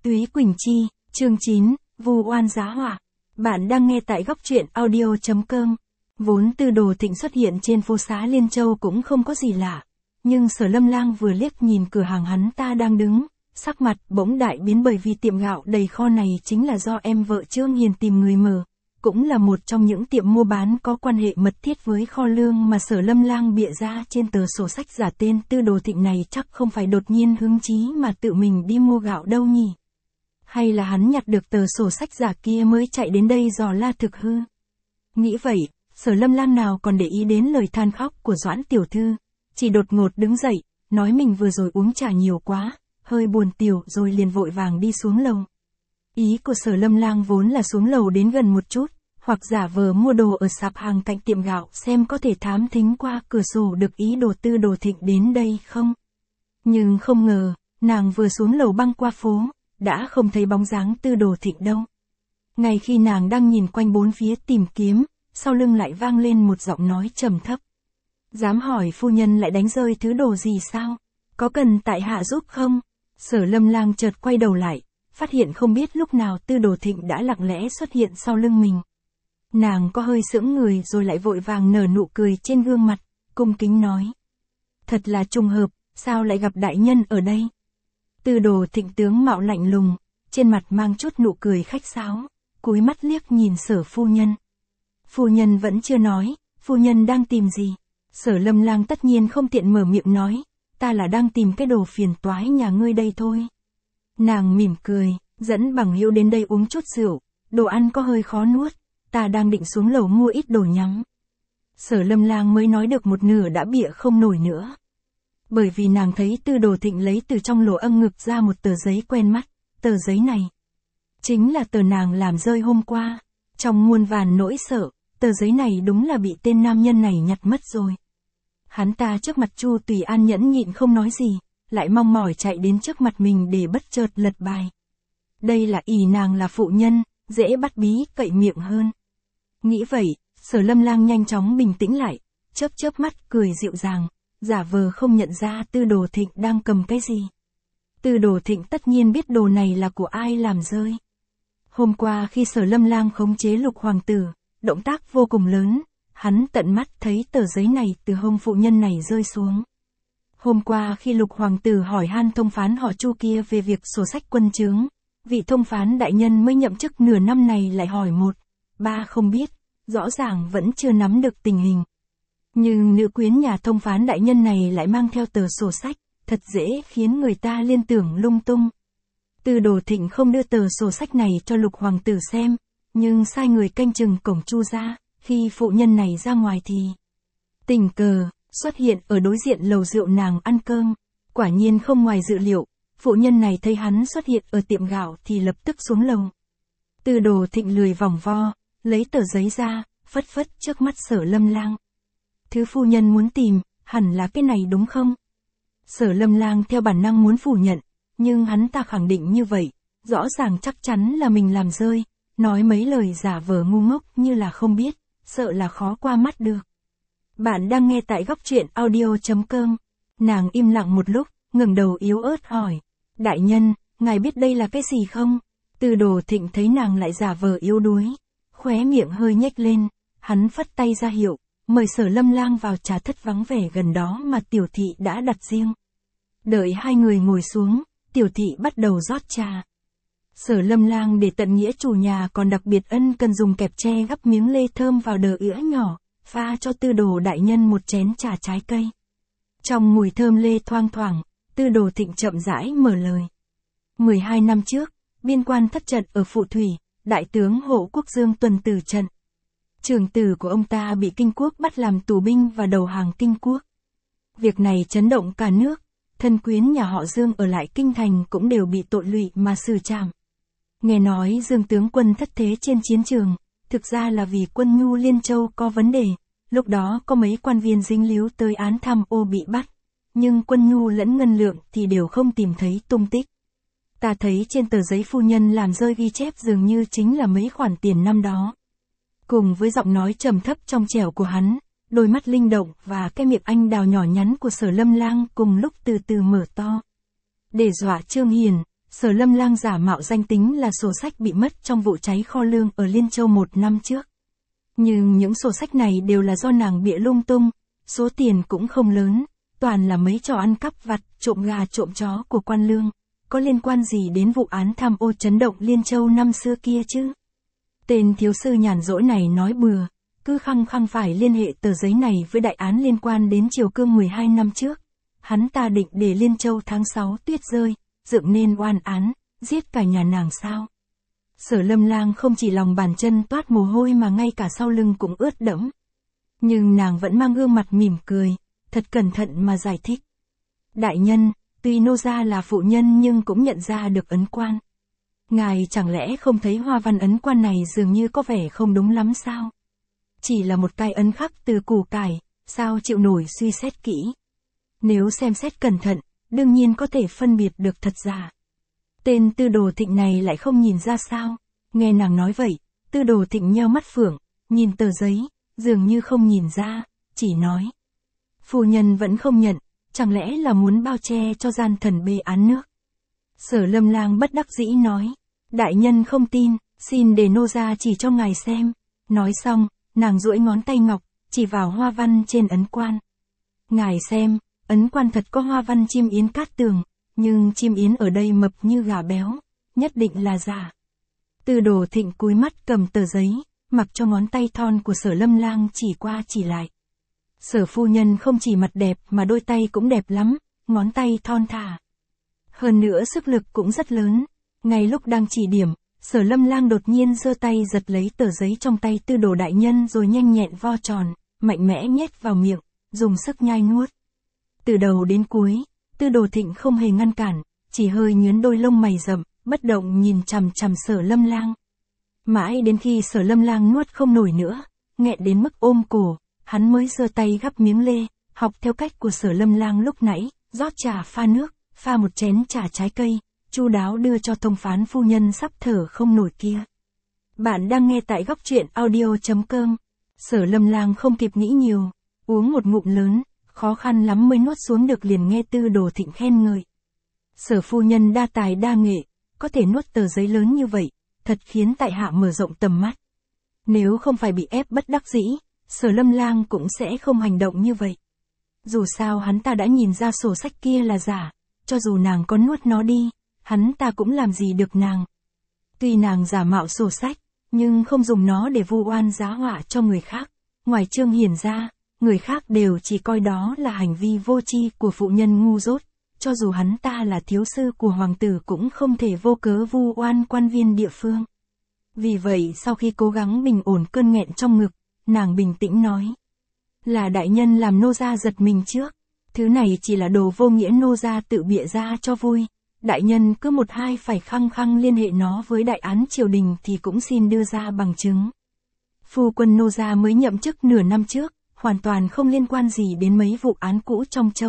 Túy Quỳnh Chi, chương 9, Vu oan giá họa. Bạn đang nghe tại góc truyện audio.com. Vốn Tư Đồ Thịnh xuất hiện trên phố xá Liên Châu cũng không có gì lạ. Nhưng Sở Lâm Lang vừa liếc nhìn cửa hàng hắn ta đang đứng, sắc mặt bỗng đại biến bởi vì tiệm gạo đầy kho này chính là do em vợ Trương Hiền tìm người mở. Cũng là một trong những tiệm mua bán có quan hệ mật thiết với kho lương mà Sở Lâm Lang bịa ra trên tờ sổ sách giả tên Tư Đồ Thịnh này, chắc không phải đột nhiên hứng chí mà tự mình đi mua gạo đâu nhỉ? Hay là hắn nhặt được tờ sổ sách giả kia mới chạy đến đây dò la thực hư? Nghĩ vậy, Sở Lâm Lang nào còn để ý đến lời than khóc của Doãn tiểu thư, chỉ đột ngột đứng dậy, nói mình vừa rồi uống trà nhiều quá, hơi buồn tiểu rồi liền vội vàng đi xuống lầu. Ý của Sở Lâm Lang vốn là xuống lầu đến gần một chút, hoặc giả vờ mua đồ ở sạp hàng cạnh tiệm gạo xem có thể thám thính qua cửa sổ được ý đồ Tư Đồ Thịnh đến đây không. Nhưng không ngờ, nàng vừa xuống lầu băng qua phố, đã không thấy bóng dáng Tư Đồ Thịnh đâu. Ngay khi nàng đang nhìn quanh bốn phía tìm kiếm, sau lưng lại vang lên một giọng nói trầm thấp. Dám hỏi phu nhân lại đánh rơi thứ đồ gì sao? Có cần tại hạ giúp không? Sở Lâm Lang chợt quay đầu lại, phát hiện không biết lúc nào Tư Đồ Thịnh đã lặng lẽ xuất hiện sau lưng mình. Nàng có hơi sững người rồi lại vội vàng nở nụ cười trên gương mặt, cung kính nói. Thật là trùng hợp, sao lại gặp đại nhân ở đây? Tư Đồ Thịnh tướng mạo lạnh lùng, trên mặt mang chút nụ cười khách sáo, cúi mắt liếc nhìn Sở phu nhân. Phu nhân vẫn chưa nói, phu nhân đang tìm gì? Sở Lâm Lang tất nhiên không tiện mở miệng nói, ta là đang tìm cái đồ phiền toái nhà ngươi đây thôi. Nàng mỉm cười, dẫn bằng hữu đến đây uống chút rượu, đồ ăn có hơi khó nuốt, ta đang định xuống lầu mua ít đồ nhắm. Sở Lâm Lang mới nói được một nửa đã bịa không nổi nữa. Bởi vì nàng thấy Tư Đồ Thịnh lấy từ trong lỗ âng ngực ra một tờ giấy quen mắt, tờ giấy này chính là tờ nàng làm rơi hôm qua. Trong muôn vàn nỗi sợ, tờ giấy này đúng là bị tên nam nhân này nhặt mất rồi. Hắn ta trước mặt Chu Tùy An nhẫn nhịn không nói gì, lại mong mỏi chạy đến trước mặt mình để bất chợt lật bài. Đây là ỷ nàng là phụ nhân, dễ bắt bí cậy miệng hơn. Nghĩ vậy, Sở Lâm Lang nhanh chóng bình tĩnh lại, chớp mắt cười dịu dàng, giả vờ không nhận ra Tư Đồ Thịnh đang cầm cái gì. Tư Đồ Thịnh tất nhiên biết đồ này là của ai làm rơi. Hôm qua khi Sở Lâm Lang khống chế Lục hoàng tử, động tác vô cùng lớn, hắn tận mắt thấy tờ giấy này từ hông phụ nhân này rơi xuống. Hôm qua khi Lục hoàng tử hỏi han thông phán họ Chu kia về việc sổ sách quân chướng, vị thông phán đại nhân mới nhậm chức nửa năm này lại hỏi một, ba không biết, rõ ràng vẫn chưa nắm được tình hình. Nhưng nữ quyến nhà thông phán đại nhân này lại mang theo tờ sổ sách, thật dễ khiến người ta liên tưởng lung tung. Tư Đồ Thịnh không đưa tờ sổ sách này cho Lục hoàng tử xem, nhưng sai người canh chừng cổng Chu gia, khi phụ nhân này ra ngoài thì tình cờ xuất hiện ở đối diện lầu rượu nàng ăn cơm. Quả nhiên không ngoài dự liệu, phụ nhân này thấy hắn xuất hiện ở tiệm gạo thì lập tức xuống lầu. Tư Đồ Thịnh lười vòng vo, lấy tờ giấy ra, phất trước mắt Sở Lâm Lang. Thứ phu nhân muốn tìm, hẳn là cái này đúng không? Sở Lâm Lang theo bản năng muốn phủ nhận, nhưng hắn ta khẳng định như vậy, rõ ràng chắc chắn là mình làm rơi, nói mấy lời giả vờ ngu ngốc như là không biết, sợ là khó qua mắt được. Bạn đang nghe tại góc truyện audio.com. Nàng im lặng một lúc, ngẩng đầu yếu ớt hỏi. Đại nhân, ngài biết đây là cái gì không? Tư Đồ Thịnh thấy nàng lại giả vờ yếu đuối, khóe miệng hơi nhếch lên, hắn phất tay ra hiệu, mời Sở Lâm Lang vào trà thất vắng vẻ gần đó mà tiểu thị đã đặt riêng. Đợi hai người ngồi xuống, tiểu thị bắt đầu rót trà. Sở Lâm Lang để tận nghĩa chủ nhà còn đặc biệt ân cần dùng kẹp tre gắp miếng lê thơm vào đờ ỉa nhỏ, pha cho Tư Đồ đại nhân một chén trà trái cây. Trong mùi thơm lê thoang thoảng, Tư Đồ Thịnh chậm rãi mở lời. 12 năm trước, biên quan thất trận ở Phụ Thủy, đại tướng Hộ Quốc Dương Tuần tử trận. Trưởng tử của ông ta bị Kinh quốc bắt làm tù binh và đầu hàng Kinh quốc. Việc này chấn động cả nước, thân quyến nhà họ Dương ở lại Kinh thành cũng đều bị tội lụy mà xử trảm. Nghe nói Dương tướng quân thất thế trên chiến trường, thực ra là vì quân nhu Liên Châu có vấn đề, lúc đó có mấy quan viên dính líu tới án tham ô bị bắt, nhưng quân nhu lẫn ngân lượng thì đều không tìm thấy tung tích. Ta thấy trên tờ giấy phu nhân làm rơi ghi chép dường như chính là mấy khoản tiền năm đó. Cùng với giọng nói trầm thấp trong trẻo của hắn, đôi mắt linh động và cái miệng anh đào nhỏ nhắn của Sở Lâm Lang cùng lúc từ từ mở to. Để dọa Trương Hiền, Sở Lâm Lang giả mạo danh tính là sổ sách bị mất trong vụ cháy kho lương ở Liên Châu 1 năm trước. Nhưng những sổ sách này đều là do nàng bịa lung tung, số tiền cũng không lớn, toàn là mấy trò ăn cắp vặt, trộm gà trộm chó của quan lương, có liên quan gì đến vụ án tham ô chấn động Liên Châu năm xưa kia chứ? Tên thiếu sư nhàn rỗi này nói bừa, cứ khăng khăng phải liên hệ tờ giấy này với đại án liên quan đến Triều Cương 12 năm trước. Hắn ta định để Liên Châu tháng 6 tuyết rơi, dựng nên oan án, giết cả nhà nàng sao? Sở Lâm Lang không chỉ lòng bàn chân toát mồ hôi mà ngay cả sau lưng cũng ướt đẫm. Nhưng nàng vẫn mang gương mặt mỉm cười, thật cẩn thận mà giải thích. Đại nhân, tuy nô gia là phụ nhân nhưng cũng nhận ra được ấn quan. Ngài chẳng lẽ không thấy hoa văn ấn quan này dường như có vẻ không đúng lắm sao? Chỉ là một cái ấn khắc từ củ cải, sao chịu nổi suy xét kỹ. Nếu xem xét cẩn thận, đương nhiên có thể phân biệt được thật giả. Tên Tư Đồ Thịnh này lại không nhìn ra sao? Nghe nàng nói vậy, Tư Đồ Thịnh nheo mắt phượng, nhìn tờ giấy, dường như không nhìn ra, chỉ nói. Phu nhân vẫn không nhận, chẳng lẽ là muốn bao che cho gian thần bê án nước? Sở Lâm Lang bất đắc dĩ nói, đại nhân không tin, xin để nô gia chỉ cho ngài xem. Nói xong, nàng duỗi ngón tay ngọc, chỉ vào hoa văn trên ấn quan. Ngài xem, ấn quan thật có hoa văn chim yến cát tường, nhưng chim yến ở đây mập như gà béo, nhất định là giả. Tư Đồ Thịnh cúi mắt cầm tờ giấy, mặc cho ngón tay thon của Sở Lâm Lang chỉ qua chỉ lại. Sở phu nhân không chỉ mặt đẹp mà đôi tay cũng đẹp lắm, ngón tay thon thả. Hơn nữa sức lực cũng rất lớn. Ngay lúc đang chỉ điểm, Sở Lâm Lang đột nhiên giơ tay giật lấy tờ giấy trong tay Tư Đồ đại nhân rồi nhanh nhẹn vo tròn, mạnh mẽ nhét vào miệng, dùng sức nhai nuốt. Từ đầu đến cuối, Tư Đồ Thịnh không hề ngăn cản, chỉ hơi nhướng đôi lông mày rậm, bất động nhìn chằm chằm Sở Lâm Lang. Mãi đến khi Sở Lâm Lang nuốt không nổi nữa, nghẹn đến mức ôm cổ, hắn mới giơ tay gắp miếng lê, học theo cách của Sở Lâm Lang lúc nãy, rót trà pha nước, pha một chén trà trái cây, chu đáo đưa cho thông phán phu nhân sắp thở không nổi kia. Bạn đang nghe tại góc truyện audio.com. Sở Lâm Lang không kịp nghĩ nhiều, uống một ngụm lớn, khó khăn lắm mới nuốt xuống được liền nghe Tư Đồ Thịnh khen ngợi. Sở phu nhân đa tài đa nghệ, có thể nuốt tờ giấy lớn như vậy, thật khiến tại hạ mở rộng tầm mắt. Nếu không phải bị ép bất đắc dĩ, Sở Lâm Lang cũng sẽ không hành động như vậy. Dù sao hắn ta đã nhìn ra sổ sách kia là giả, cho dù nàng có nuốt nó đi, hắn ta cũng làm gì được nàng. Tuy nàng giả mạo sổ sách, nhưng không dùng nó để vu oan giá họa cho người khác. Ngoài trương hiển ra, người khác đều chỉ coi đó là hành vi vô tri của phụ nhân ngu dốt. Cho dù hắn ta là thiếu sư của hoàng tử cũng không thể vô cớ vu oan quan viên địa phương. Vì vậy sau khi cố gắng bình ổn cơn nghẹn trong ngực, nàng bình tĩnh nói. Là đại nhân làm nô gia giật mình trước. Thứ này chỉ là đồ vô nghĩa nô gia tự bịa ra cho vui. Đại nhân cứ một hai phải khăng khăng liên hệ nó với đại án triều đình thì cũng xin đưa ra bằng chứng. Phu quân nô gia mới nhậm chức nửa năm trước, hoàn toàn không liên quan gì đến mấy vụ án cũ trong châu.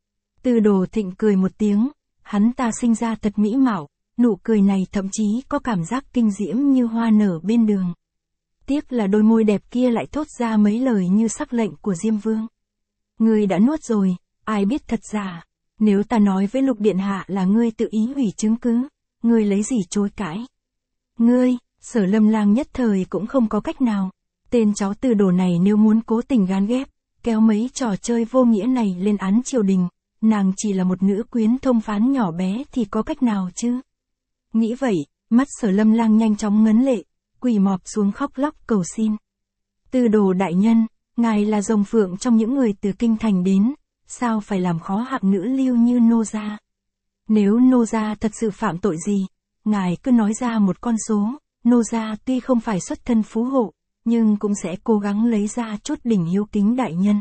Tư Đồ Thịnh cười một tiếng, hắn ta sinh ra thật mỹ mạo, nụ cười này thậm chí có cảm giác kinh diễm như hoa nở bên đường. Tiếc là đôi môi đẹp kia lại thốt ra mấy lời như sắc lệnh của Diêm Vương. Ngươi đã nuốt rồi, ai biết thật giả. Nếu ta nói với Lục Điện Hạ là ngươi tự ý hủy chứng cứ, ngươi lấy gì chối cãi? Ngươi, Sở Lâm Lang nhất thời cũng không có cách nào. Tên cháu Tư Đồ này nếu muốn cố tình gán ghép, kéo mấy trò chơi vô nghĩa này lên án triều đình, nàng chỉ là một nữ quyến thông phán nhỏ bé thì có cách nào chứ? Nghĩ vậy, mắt Sở Lâm Lang nhanh chóng ngấn lệ, quỳ mọp xuống khóc lóc cầu xin. Tư Đồ đại nhân, ngài là rồng phượng trong những người từ kinh thành đến, sao phải làm khó hạng nữ lưu như nô gia? Nếu nô gia thật sự phạm tội gì, ngài cứ nói ra một con số, nô gia tuy không phải xuất thân phú hộ, nhưng cũng sẽ cố gắng lấy ra chút đỉnh hiếu kính đại nhân.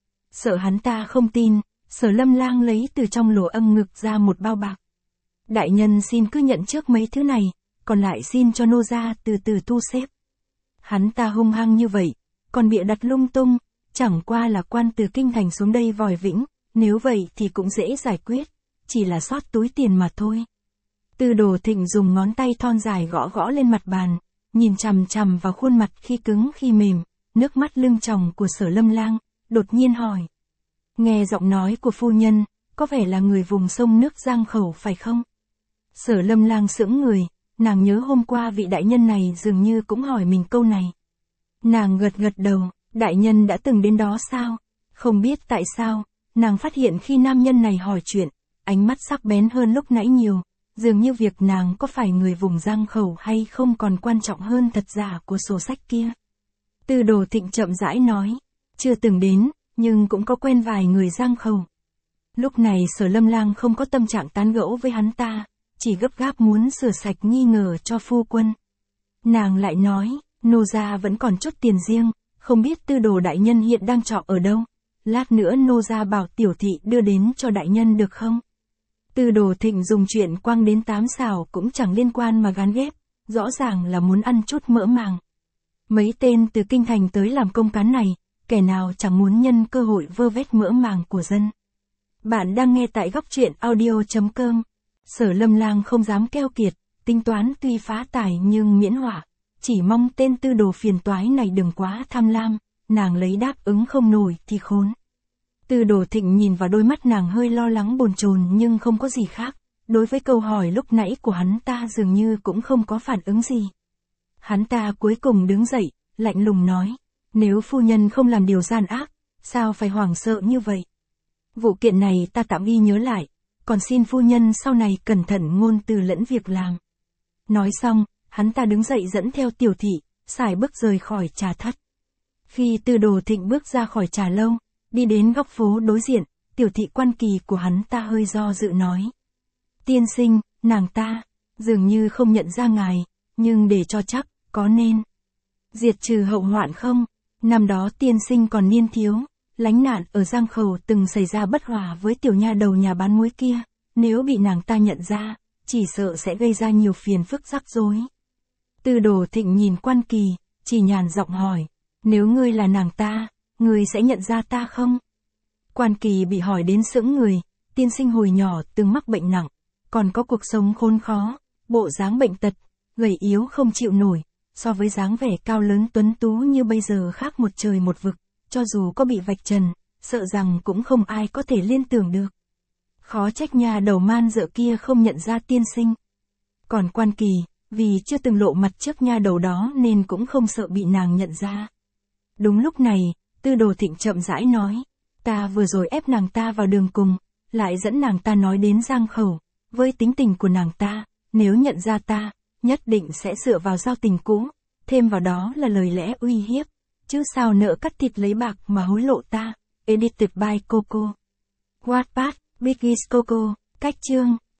Sợ hắn ta không tin, Sở Lâm Lang lấy từ trong lỗ âng ngực ra một bao bạc. Đại nhân xin cứ nhận trước mấy thứ này, còn lại xin cho nô gia từ từ thu xếp. Hắn ta hung hăng như vậy, còn bịa đặt lung tung, chẳng qua là quan từ kinh thành xuống đây vòi vĩnh, nếu vậy thì cũng dễ giải quyết, chỉ là sót túi tiền mà thôi. Tư Đồ Thịnh dùng ngón tay thon dài gõ gõ lên mặt bàn, nhìn chằm chằm vào khuôn mặt khi cứng khi mềm, nước mắt lưng tròng của Sở Lâm Lang, đột nhiên hỏi. Nghe giọng nói của phu nhân, có vẻ là người vùng sông nước Giang Khẩu phải không? Sở Lâm Lang sững người, nàng nhớ hôm qua vị đại nhân này dường như cũng hỏi mình câu này. Nàng gật gật đầu, đại nhân đã từng đến đó sao? Không biết tại sao, nàng phát hiện khi nam nhân này hỏi chuyện, ánh mắt sắc bén hơn lúc nãy nhiều, dường như việc nàng có phải người vùng Giang Khẩu hay không còn quan trọng hơn thật giả của sổ sách kia. Tư Đồ Thịnh chậm rãi nói, chưa từng đến, nhưng cũng có quen vài người Giang Khẩu. Lúc này Sở Lâm Lang không có tâm trạng tán gẫu với hắn ta, chỉ gấp gáp muốn rửa sạch nghi ngờ cho phu quân. Nàng lại nói, nô gia vẫn còn chút tiền riêng, không biết Tư Đồ đại nhân hiện đang trọ ở đâu, lát nữa nô gia bảo tiểu thị đưa đến cho đại nhân được không? Tư Đồ Thịnh dùng chuyện quăng đến 8 xào cũng chẳng liên quan mà gán ghép, rõ ràng là muốn ăn chút mỡ màng. Mấy tên từ kinh thành tới làm công cán này, kẻ nào chẳng muốn nhân cơ hội vơ vét mỡ màng của dân. Bạn đang nghe tại góc truyện audio.com. Sở Lâm Lang không dám keo kiệt, tính toán tuy phá tài nhưng miễn họa, chỉ mong tên Tư Đồ phiền toái này đừng quá tham lam, nàng lấy đáp ứng không nổi thì khốn. Tư Đồ Thịnh nhìn vào đôi mắt nàng hơi lo lắng bồn chồn nhưng không có gì khác, đối với câu hỏi lúc nãy của hắn ta dường như cũng không có phản ứng gì. Hắn ta cuối cùng đứng dậy, lạnh lùng nói, nếu phu nhân không làm điều gian ác, sao phải hoảng sợ như vậy? Vụ kiện này ta tạm ghi nhớ lại, còn xin phu nhân sau này cẩn thận ngôn từ lẫn việc làm. Nói xong, hắn ta đứng dậy dẫn theo tiểu thị, sải bước rời khỏi trà thất. Khi Tư Đồ Thịnh bước ra khỏi trà lâu, đi đến góc phố đối diện, tiểu thị Quan Kỳ của hắn ta hơi do dự nói. Tiên sinh, nàng ta, dường như không nhận ra ngài, nhưng để cho chắc, có nên diệt trừ hậu hoạn không? Năm đó tiên sinh còn niên thiếu, lánh nạn ở Giang Khẩu từng xảy ra bất hòa với tiểu nha đầu nhà bán muối kia, nếu bị nàng ta nhận ra, chỉ sợ sẽ gây ra nhiều phiền phức rắc rối. Tư Đồ Thịnh nhìn Quan Kỳ, chỉ nhàn giọng hỏi, nếu ngươi là nàng ta, ngươi sẽ nhận ra ta không? Quan Kỳ bị hỏi đến sững người, tiên sinh hồi nhỏ từng mắc bệnh nặng, còn có cuộc sống khốn khó, bộ dáng bệnh tật, gầy yếu không chịu nổi, so với dáng vẻ cao lớn tuấn tú như bây giờ khác một trời một vực, cho dù có bị vạch trần, sợ rằng cũng không ai có thể liên tưởng được. Khó trách nhà đầu man dợ kia không nhận ra tiên sinh. Còn Quan Kỳ, vì chưa từng lộ mặt trước nha đầu đó nên cũng không sợ bị nàng nhận ra. Đúng lúc này, Tư Đồ Thịnh chậm rãi nói, ta vừa rồi ép nàng ta vào đường cùng, lại dẫn nàng ta nói đến Giang Khẩu, với tính tình của nàng ta, nếu nhận ra ta, nhất định sẽ dựa vào giao tình cũ, thêm vào đó là lời lẽ uy hiếp, chứ sao nợ cắt thịt lấy bạc mà hối lộ ta. Edited by Coco. Wattpad, Biggies Coco, cách chương.